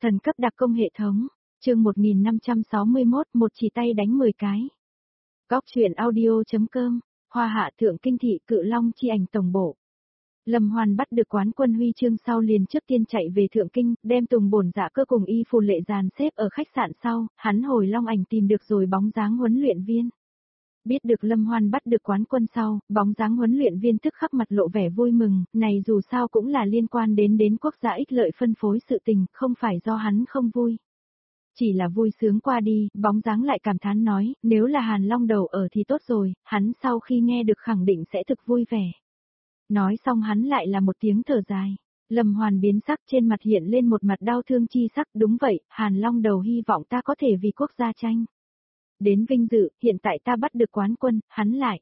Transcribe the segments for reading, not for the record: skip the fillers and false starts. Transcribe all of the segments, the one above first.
Thần cấp đặc công hệ thống, chương 1561, một chỉ tay đánh 10 cái. Góc truyện audio.com, Hoa Hạ Thượng Kinh Thị Cự Long chi ảnh tổng bộ. Lâm Hoan bắt được quán quân huy chương sau liền trước tiên chạy về Thượng Kinh, đem Tùng Bổn Dạ Cơ cùng Y Phù Lệ dàn xếp ở khách sạn sau, hắn hồi Long Ảnh tìm được rồi bóng dáng huấn luyện viên. Biết được Lâm Hoan bắt được quán quân sau, bóng dáng huấn luyện viên tức khắc mặt lộ vẻ vui mừng, này dù sao cũng là liên quan đến quốc gia ích lợi phân phối sự tình, không phải do hắn không vui. Chỉ là vui sướng qua đi, bóng dáng lại cảm thán nói, nếu là Hàn Long Đầu ở thì tốt rồi, hắn sau khi nghe được khẳng định sẽ thực vui vẻ. Nói xong hắn lại là một tiếng thở dài. Lâm Hoan biến sắc, trên mặt hiện lên một mặt đau thương chi sắc, đúng vậy, Hàn Long Đầu hy vọng ta có thể vì quốc gia tranh. Đến vinh dự, hiện tại ta bắt được quán quân, hắn lại.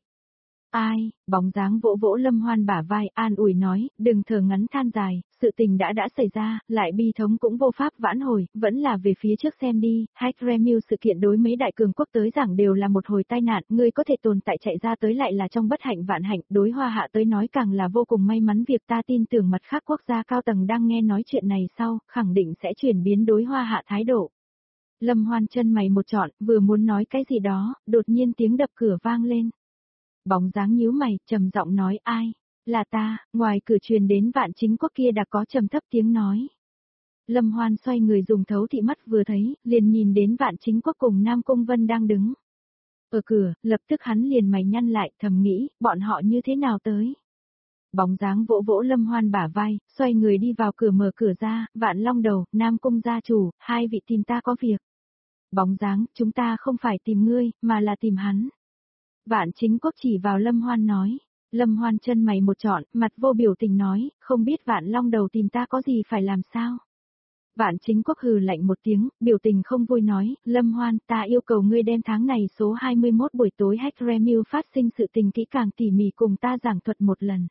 Ai, bóng dáng vỗ vỗ Lâm Hoan bả vai, an ủi nói, đừng thở ngắn than dài, sự tình đã xảy ra, lại bi thống cũng vô pháp vãn hồi, vẫn là về phía trước xem đi, Hakremil sự kiện đối mấy đại cường quốc tới giảng đều là một hồi tai nạn, ngươi có thể tồn tại chạy ra tới lại là trong bất hạnh vạn hạnh, đối Hoa Hạ tới nói càng là vô cùng may mắn, việc ta tin tưởng mặt khác quốc gia cao tầng đang nghe nói chuyện này sau, khẳng định sẽ chuyển biến đối Hoa Hạ thái độ. Lâm Hoan chân mày một trọn, vừa muốn nói cái gì đó, đột nhiên tiếng đập cửa vang lên. Bóng dáng nhíu mày, trầm giọng nói ai? Là ta, ngoài cửa truyền đến Vạn Chính Quốc kia đã có trầm thấp tiếng nói. Lâm Hoan xoay người dùng thấu thị mắt vừa thấy, liền nhìn đến Vạn Chính Quốc cùng Nam Cung Vân đang đứng. Ở cửa, lập tức hắn liền mày nhăn lại, thầm nghĩ, bọn họ như thế nào tới? Bóng dáng vỗ vỗ Lâm Hoan bả vai, xoay người đi vào cửa mở cửa ra, Vạn Long Đầu, Nam Cung gia chủ, hai vị tìm ta có việc. Bóng dáng, chúng ta không phải tìm ngươi, mà là tìm hắn. Vạn Chính Quốc chỉ vào Lâm Hoan nói. Lâm Hoan chân mày một trọn, mặt vô biểu tình nói, không biết Vạn Long Đầu tìm ta có gì phải làm sao? Vạn Chính Quốc hừ lạnh một tiếng, biểu tình không vui nói, Lâm Hoan, ta yêu cầu ngươi đem tháng này số 21 buổi tối Hakremil phát sinh sự tình kỹ càng tỉ mỉ cùng ta giảng thuật một lần.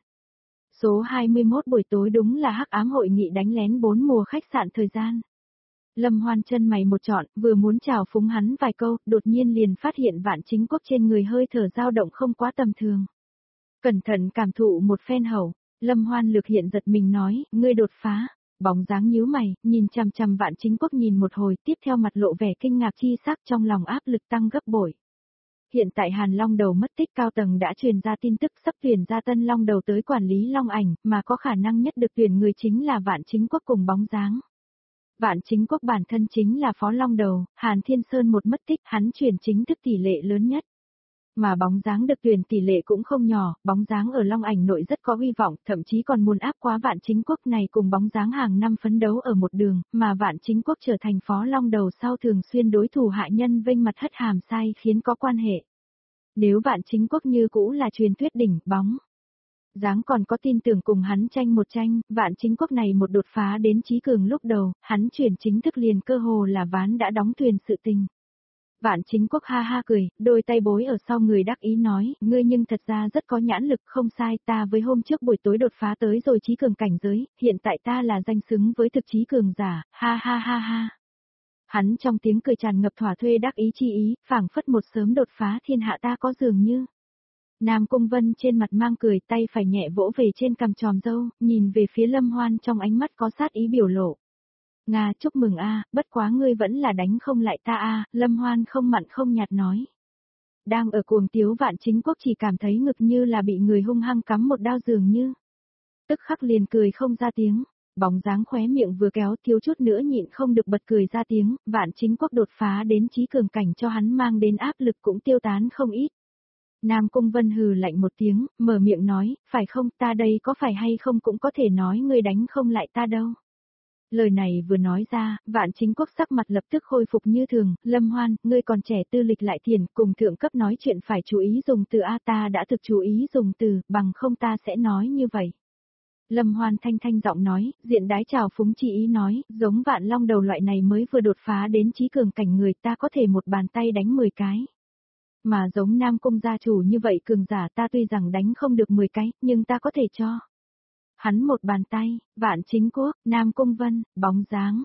Số 21 buổi tối đúng là hắc ám hội nghị đánh lén 4 mùa khách sạn thời gian. Lâm Hoan chân mày một trọn, vừa muốn chào phúng hắn vài câu, đột nhiên liền phát hiện Vạn Chính Quốc trên người hơi thở dao động không quá tầm thường. Cẩn thận cảm thụ một phen hậu, Lâm Hoan lực hiện giật mình nói, ngươi đột phá. Bóng dáng nhíu mày, nhìn chằm chằm Vạn Chính Quốc nhìn một hồi, tiếp theo mặt lộ vẻ kinh ngạc chi sắc, trong lòng áp lực tăng gấp bội. Hiện tại Hàn Long Đầu mất tích, cao tầng đã truyền ra tin tức sắp tuyển ra tân Long Đầu tới quản lý Long Ảnh, mà có khả năng nhất được tuyển người chính là Vạn Chính Quốc cùng bóng dáng. Vạn Chính Quốc bản thân chính là phó Long Đầu, Hàn Thiên Sơn một mất tích, hắn chuyển chính thức tỷ lệ lớn nhất. Mà bóng dáng được tuyển tỷ lệ cũng không nhỏ, bóng dáng ở Long Ảnh nội rất có hy vọng, thậm chí còn muốn áp quá Vạn Chính Quốc này cùng bóng dáng hàng năm phấn đấu ở một đường, mà Vạn Chính Quốc trở thành phó Long Đầu sau thường xuyên đối thủ hạ nhân vênh mặt hất hàm sai khiến có quan hệ. Nếu Vạn Chính Quốc như cũ là truyền thuyết đỉnh, bóng dáng còn có tin tưởng cùng hắn tranh một tranh, Vạn Chính Quốc này một đột phá đến trí cường lúc đầu, hắn chuyển chính thức liền cơ hồ là ván đã đóng thuyền sự tình. Vạn Chính Quốc ha ha cười, đôi tay bối ở sau người đắc ý nói, ngươi nhưng thật ra rất có nhãn lực, không sai, ta với hôm trước buổi tối đột phá tới rồi trí cường cảnh giới, hiện tại ta là danh xứng với thực trí cường giả, ha ha ha ha. Hắn trong tiếng cười tràn ngập thỏa thuê đắc ý chi ý, phảng phất một sớm đột phá thiên hạ ta có dường như. Nam Cung Vân trên mặt mang cười, tay phải nhẹ vỗ về trên cằm tròm râu, nhìn về phía Lâm Hoan trong ánh mắt có sát ý biểu lộ. Nga, chúc mừng a, bất quá ngươi vẫn là đánh không lại ta a, Lâm Hoan không mặn không nhạt nói. Đang ở cuồng tiếu Vạn Chính Quốc chỉ cảm thấy ngực như là bị người hung hăng cắm một đao dường như. Tức khắc liền cười không ra tiếng, bóng dáng khóe miệng vừa kéo thiếu chút nữa nhịn không được bật cười ra tiếng, Vạn Chính Quốc đột phá đến trí cường cảnh cho hắn mang đến áp lực cũng tiêu tán không ít. Nam Cung Vân hừ lạnh một tiếng, mở miệng nói, phải không, ta đây có phải hay không cũng có thể nói ngươi đánh không lại ta đâu. Lời này vừa nói ra, Vạn Chính Quốc sắc mặt lập tức khôi phục như thường, Lâm Hoan, ngươi còn trẻ tư lịch lại thiền, cùng thượng cấp nói chuyện phải chú ý dùng từ A, ta đã thực chú ý dùng từ, bằng không ta sẽ nói như vậy. Lâm Hoan thanh thanh giọng nói, diện đái chào phúng chi ý nói, giống Vạn Long Đầu loại này mới vừa đột phá đến trí cường cảnh người ta có thể một bàn tay đánh 10 cái. Mà giống Nam Cung gia chủ như vậy cường giả ta tuy rằng đánh không được 10 cái, nhưng ta có thể cho. Hắn một bàn tay, Vạn Chính Quốc, Nam Cung Vân, bóng dáng,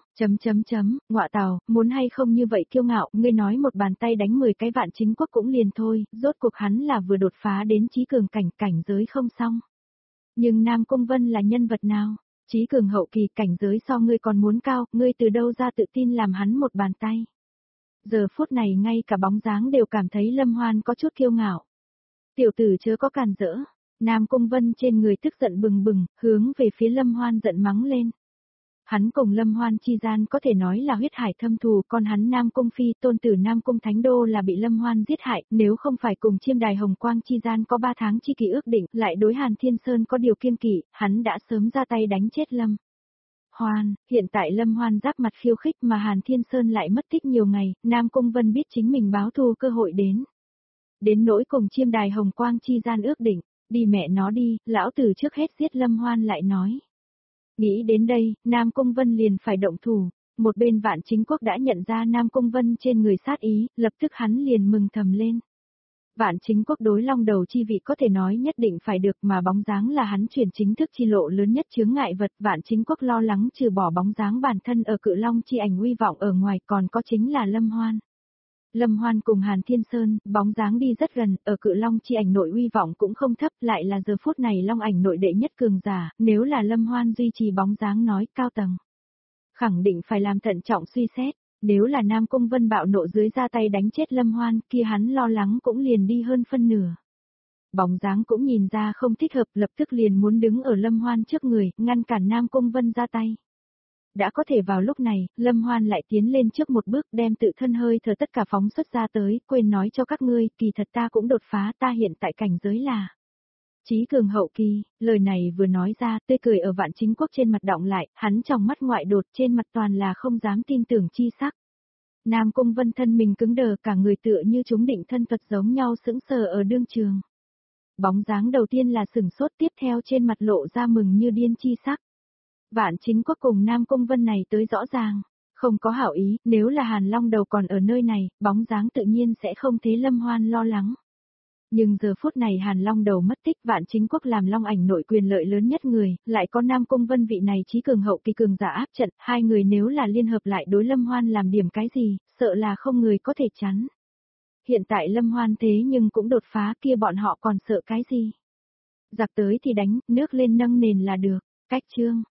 ngọa tào, muốn hay không như vậy kiêu ngạo, ngươi nói một bàn tay đánh 10 cái Vạn Chính Quốc cũng liền thôi, rốt cuộc hắn là vừa đột phá đến trí cường cảnh giới không xong. Nhưng Nam Cung Vân là nhân vật nào? Chí cường hậu kỳ cảnh giới so ngươi còn muốn cao, ngươi từ đâu ra tự tin làm hắn một bàn tay. Giờ phút này ngay cả bóng dáng đều cảm thấy Lâm Hoan có chút kiêu ngạo. Tiểu tử chớ có càn rỡ, Nam Cung Vân trên người tức giận bừng bừng, hướng về phía Lâm Hoan giận mắng lên. Hắn cùng Lâm Hoan chi gian có thể nói là huyết hải thâm thù, còn hắn Nam Cung Phi tôn tử Nam Cung Thánh Đô là bị Lâm Hoan giết hại, nếu không phải cùng Chiêm Đài Hồng Quang chi gian có 3 tháng chi kỳ ước định, lại đối Hàn Thiên Sơn có điều kiêng kỵ, hắn đã sớm ra tay đánh chết Lâm Hoan. Hiện tại Lâm Hoan giáp mặt khiêu khích mà Hàn Thiên Sơn lại mất tích nhiều ngày, Nam Cung Vân biết chính mình báo thù cơ hội đến. Đến nỗi cùng Chiêm Đài Hồng Quang chi gian ước định, đi mẹ nó đi, lão tử trước hết giết Lâm Hoan lại nói. Nghĩ đến đây, Nam Cung Vân liền phải động thủ. Một bên Vạn Chính Quốc đã nhận ra Nam Cung Vân trên người sát ý, lập tức hắn liền mừng thầm lên. Vạn Chính Quốc đối Long Đầu chi vị có thể nói nhất định phải được, mà bóng dáng là hắn chuyển chính thức chi lộ lớn nhất chướng ngại vật. Vạn Chính Quốc lo lắng trừ bỏ bóng dáng bản thân ở Cự Long chi ảnh uy vọng ở ngoài còn có chính là Lâm Hoan. Lâm Hoan cùng Hàn Thiên Sơn, bóng dáng đi rất gần, ở Cự Long chi ảnh nội uy vọng cũng không thấp, lại là giờ phút này Long ảnh nội đệ nhất cường giả, nếu là Lâm Hoan duy trì bóng dáng nói cao tầng. Khẳng định phải làm thận trọng suy xét, nếu là Nam Cung Vân bạo nộ dưới ra tay đánh chết Lâm Hoan, kia hắn lo lắng cũng liền đi hơn phân nửa. Bóng dáng cũng nhìn ra không thích hợp, lập tức liền muốn đứng ở Lâm Hoan trước người, ngăn cản Nam Cung Vân ra tay. Đã có thể vào lúc này, Lâm Hoan lại tiến lên trước một bước đem tự thân hơi thở tất cả phóng xuất ra tới, quên nói cho các ngươi, kỳ thật ta cũng đột phá, ta hiện tại cảnh giới là Chí cường hậu kỳ. Lời này vừa nói ra, tươi cười ở Vạn Chính Quốc trên mặt đọng lại, hắn trong mắt ngoại đột trên mặt toàn là không dám tin tưởng chi sắc. Nam Cung Vân thân mình cứng đờ, cả người tựa như chúng định thân thuật giống nhau sững sờ ở đương trường. Bóng dáng đầu tiên là sửng sốt, tiếp theo trên mặt lộ ra mừng như điên chi sắc. Vạn Chính Quốc cùng Nam Cung Vân này tới rõ ràng, không có hảo ý, nếu là Hàn Long Đầu còn ở nơi này, bóng dáng tự nhiên sẽ không thế Lâm Hoan lo lắng. Nhưng giờ phút này Hàn Long Đầu mất tích, Vạn Chính Quốc làm Long ảnh nội quyền lợi lớn nhất người, lại có Nam Cung Vân vị này chí cường hậu kỳ cường giả áp trận, hai người nếu là liên hợp lại đối Lâm Hoan làm điểm cái gì, sợ là không người có thể chắn. Hiện tại Lâm Hoan thế nhưng cũng đột phá, kia bọn họ còn sợ cái gì? Giặc tới thì đánh, nước lên nâng nền là được. Cách chương